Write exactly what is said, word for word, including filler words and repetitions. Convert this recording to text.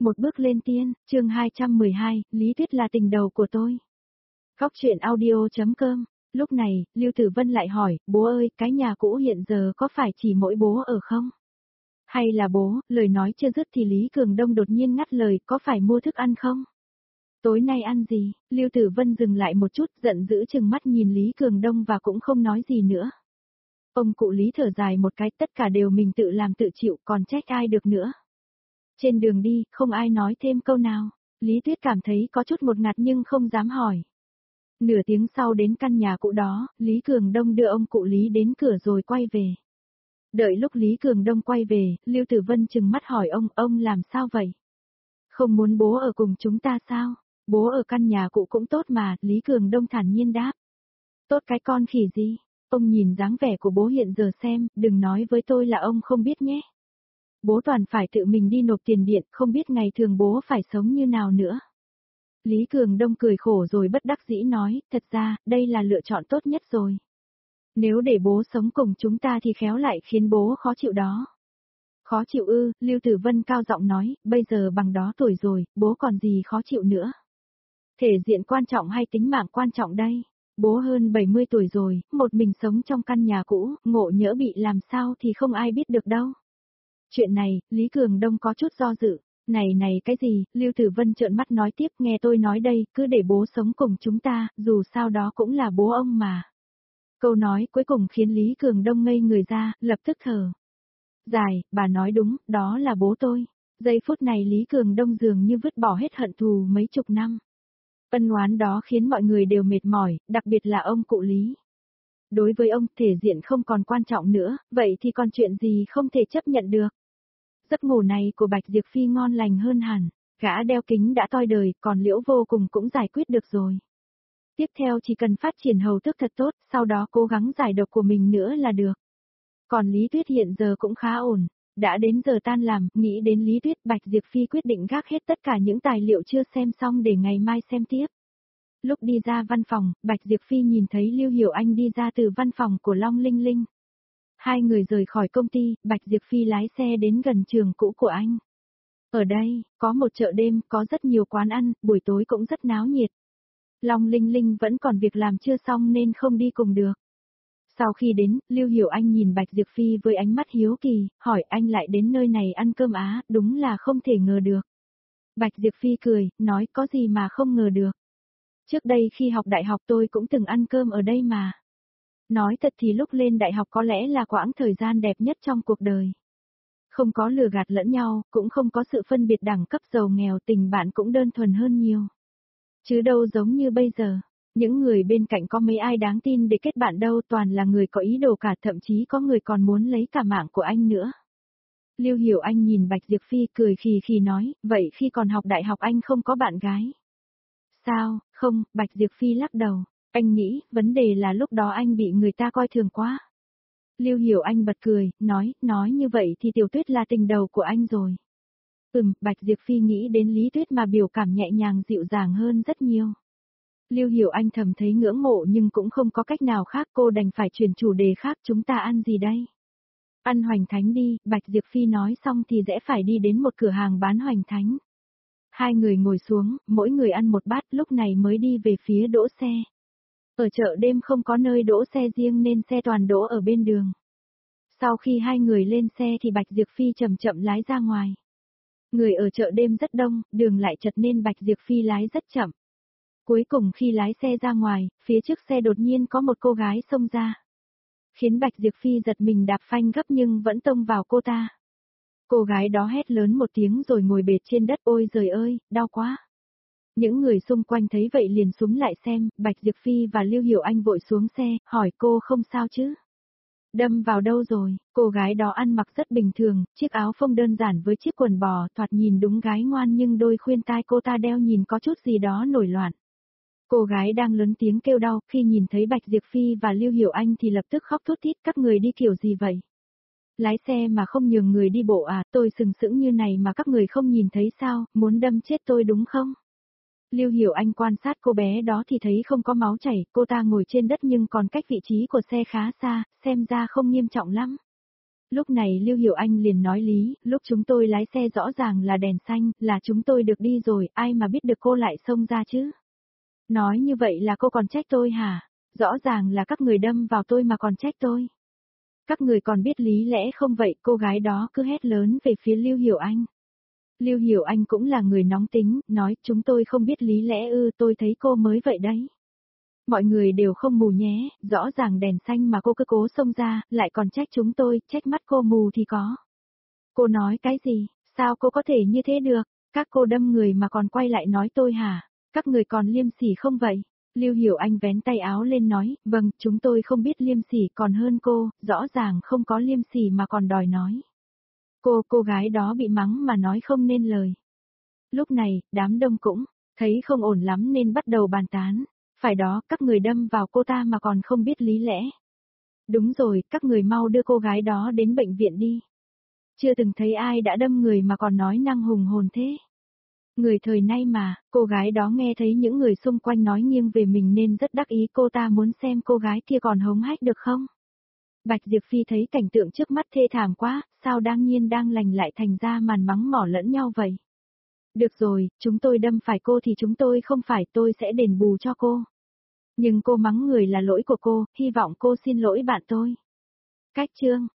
Một bước lên tiên, chương hai trăm mười hai, Lý Tuyết là tình đầu của tôi. Góc truyện audio.com. Lúc này, Lưu Tử Vân lại hỏi, bố ơi, cái nhà cũ hiện giờ có phải chỉ mỗi bố ở không? Hay là bố, lời nói chưa dứt thì Lý Cường Đông đột nhiên ngắt lời, có phải mua thức ăn không? Tối nay ăn gì? Lưu Tử Vân dừng lại một chút, giận dữ chừng mắt nhìn Lý Cường Đông và cũng không nói gì nữa. Ông cụ Lý thở dài một cái, tất cả đều mình tự làm tự chịu, còn trách ai được nữa. Trên đường đi, không ai nói thêm câu nào. Lý Tuyết cảm thấy có chút một ngạt nhưng không dám hỏi. Nửa tiếng sau đến căn nhà cũ đó, Lý Cường Đông đưa ông cụ Lý đến cửa rồi quay về. Đợi lúc Lý Cường Đông quay về, Lưu Tử Vân trừng mắt hỏi ông, ông làm sao vậy? Không muốn bố ở cùng chúng ta sao? Bố ở căn nhà cũ cũng tốt mà, Lý Cường Đông thản nhiên đáp. Tốt cái con khỉ gì? Ông nhìn dáng vẻ của bố hiện giờ xem, đừng nói với tôi là ông không biết nhé. Bố toàn phải tự mình đi nộp tiền điện, không biết ngày thường bố phải sống như nào nữa. Lý Cường Đông cười khổ rồi bất đắc dĩ nói, thật ra, đây là lựa chọn tốt nhất rồi. Nếu để bố sống cùng chúng ta thì khéo lại khiến bố khó chịu đó. Khó chịu ư, Lưu Tử Vân cao giọng nói, bây giờ bằng đó tuổi rồi, bố còn gì khó chịu nữa. Thể diện quan trọng hay tính mạng quan trọng đây? Bố hơn bảy mươi tuổi rồi, một mình sống trong căn nhà cũ, ngộ nhỡ bị làm sao thì không ai biết được đâu. Chuyện này, Lý Cường Đông có chút do dự. Này này cái gì, Lưu Tử Vân trợn mắt nói tiếp, nghe tôi nói đây, cứ để bố sống cùng chúng ta, dù sao đó cũng là bố ông mà. Câu nói cuối cùng khiến Lý Cường Đông ngây người ra, lập tức thở dài, bà nói đúng, đó là bố tôi. Giây phút này Lý Cường Đông dường như vứt bỏ hết hận thù mấy chục năm. Ân oán đó khiến mọi người đều mệt mỏi, đặc biệt là ông cụ Lý. Đối với ông, thể diện không còn quan trọng nữa, vậy thì còn chuyện gì không thể chấp nhận được. Giấc ngủ này của Bạch Diệp Phi ngon lành hơn hẳn, gã đeo kính đã toi đời, còn Liễu Vô Cùng cũng giải quyết được rồi. Tiếp theo chỉ cần phát triển hầu thức thật tốt, sau đó cố gắng giải độc của mình nữa là được. Còn Lý Tuyết hiện giờ cũng khá ổn, đã đến giờ tan làm, nghĩ đến Lý Tuyết, Bạch Diệp Phi quyết định gác hết tất cả những tài liệu chưa xem xong để ngày mai xem tiếp. Lúc đi ra văn phòng, Bạch Diệp Phi nhìn thấy Lưu Hiểu Anh đi ra từ văn phòng của Long Linh Linh. Hai người rời khỏi công ty, Bạch Diệp Phi lái xe đến gần trường cũ của anh. Ở đây, có một chợ đêm, có rất nhiều quán ăn, buổi tối cũng rất náo nhiệt. Long Linh Linh vẫn còn việc làm chưa xong nên không đi cùng được. Sau khi đến, Lưu Hiểu Anh nhìn Bạch Diệp Phi với ánh mắt hiếu kỳ, hỏi anh lại đến nơi này ăn cơm á, đúng là không thể ngờ được. Bạch Diệp Phi cười, nói có gì mà không ngờ được. Trước đây khi học đại học tôi cũng từng ăn cơm ở đây mà. Nói thật thì lúc lên đại học có lẽ là quãng thời gian đẹp nhất trong cuộc đời. Không có lừa gạt lẫn nhau, cũng không có sự phân biệt đẳng cấp giàu nghèo, tình bạn cũng đơn thuần hơn nhiều. Chứ đâu giống như bây giờ, những người bên cạnh có mấy ai đáng tin để kết bạn đâu, toàn là người có ý đồ cả, thậm chí có người còn muốn lấy cả mạng của anh nữa. Lưu Hiểu Anh nhìn Bạch Diệp Phi cười khì khì nói, vậy khi còn học đại học anh không có bạn gái? Sao, không, Bạch Diệp Phi lắc đầu. Anh nghĩ, vấn đề là lúc đó anh bị người ta coi thường quá. Lưu Hiểu Anh bật cười, nói, nói như vậy thì Tiểu Tuyết là tình đầu của anh rồi. Ừm, Bạch Diệp Phi nghĩ đến Lý Tuyết mà biểu cảm nhẹ nhàng dịu dàng hơn rất nhiều. Lưu Hiểu Anh thầm thấy ngưỡng mộ nhưng cũng không có cách nào khác, cô đành phải chuyển chủ đề khác, chúng ta ăn gì đây? Ăn hoành thánh đi, Bạch Diệp Phi nói xong thì rẽ phải đi đến một cửa hàng bán hoành thánh. Hai người ngồi xuống, mỗi người ăn một bát, lúc này mới đi về phía đỗ xe. Ở chợ đêm không có nơi đỗ xe riêng nên xe toàn đỗ ở bên đường. Sau khi hai người lên xe thì Bạch Diệp Phi chậm chậm lái ra ngoài. Người ở chợ đêm rất đông, đường lại chật nên Bạch Diệp Phi lái rất chậm. Cuối cùng khi lái xe ra ngoài, phía trước xe đột nhiên có một cô gái xông ra. Khiến Bạch Diệp Phi giật mình đạp phanh gấp nhưng vẫn tông vào cô ta. Cô gái đó hét lớn một tiếng rồi ngồi bệt trên đất, ôi giời ơi, đau quá. Những người xung quanh thấy vậy liền súng lại xem, Bạch Diệp Phi và Lưu Hiểu Anh vội xuống xe, hỏi cô không sao chứ? Đâm vào đâu rồi? Cô gái đó ăn mặc rất bình thường, chiếc áo phông đơn giản với chiếc quần bò, thoạt nhìn đúng gái ngoan nhưng đôi khuyên tai cô ta đeo nhìn có chút gì đó nổi loạn. Cô gái đang lớn tiếng kêu đau, khi nhìn thấy Bạch Diệp Phi và Lưu Hiểu Anh thì lập tức khóc thút thít, các người đi kiểu gì vậy? Lái xe mà không nhường người đi bộ à, tôi sừng sững như này mà các người không nhìn thấy sao, muốn đâm chết tôi đúng không? Lưu Hiểu Anh quan sát cô bé đó thì thấy không có máu chảy, cô ta ngồi trên đất nhưng còn cách vị trí của xe khá xa, xem ra không nghiêm trọng lắm. Lúc này Lưu Hiểu Anh liền nói lý, lúc chúng tôi lái xe rõ ràng là đèn xanh, là chúng tôi được đi rồi, ai mà biết được cô lại xông ra chứ. Nói như vậy là cô còn trách tôi hả? Rõ ràng là các người đâm vào tôi mà còn trách tôi. Các người còn biết lý lẽ không vậy, cô gái đó cứ hét lớn về phía Lưu Hiểu Anh. Lưu Hiểu Anh cũng là người nóng tính, nói chúng tôi không biết lý lẽ ư, tôi thấy cô mới vậy đấy. Mọi người đều không mù nhé, rõ ràng đèn xanh mà cô cứ cố xông ra, lại còn trách chúng tôi, trách mắt cô mù thì có. Cô nói cái gì, sao cô có thể như thế được, các cô đâm người mà còn quay lại nói tôi hả, các người còn liêm sỉ không vậy? Lưu Hiểu Anh vén tay áo lên nói, vâng, chúng tôi không biết liêm sỉ còn hơn cô, rõ ràng không có liêm sỉ mà còn đòi nói. Cô, cô gái đó bị mắng mà nói không nên lời. Lúc này, đám đông cũng thấy không ổn lắm nên bắt đầu bàn tán. Phải đó, các người đâm vào cô ta mà còn không biết lý lẽ. Đúng rồi, các người mau đưa cô gái đó đến bệnh viện đi. Chưa từng thấy ai đã đâm người mà còn nói năng hùng hồn thế. Người thời nay mà, cô gái đó nghe thấy những người xung quanh nói nghiêng về mình nên rất đắc ý, cô ta muốn xem cô gái kia còn hống hách được không. Bạch Diệp Phi thấy cảnh tượng trước mắt thê thảm quá, sao đang nhiên đang lành lại thành ra màn mắng mỏ lẫn nhau vậy. Được rồi, chúng tôi đâm phải cô thì chúng tôi không phải, tôi sẽ đền bù cho cô. Nhưng cô mắng người là lỗi của cô, hy vọng cô xin lỗi bạn tôi. Cách chương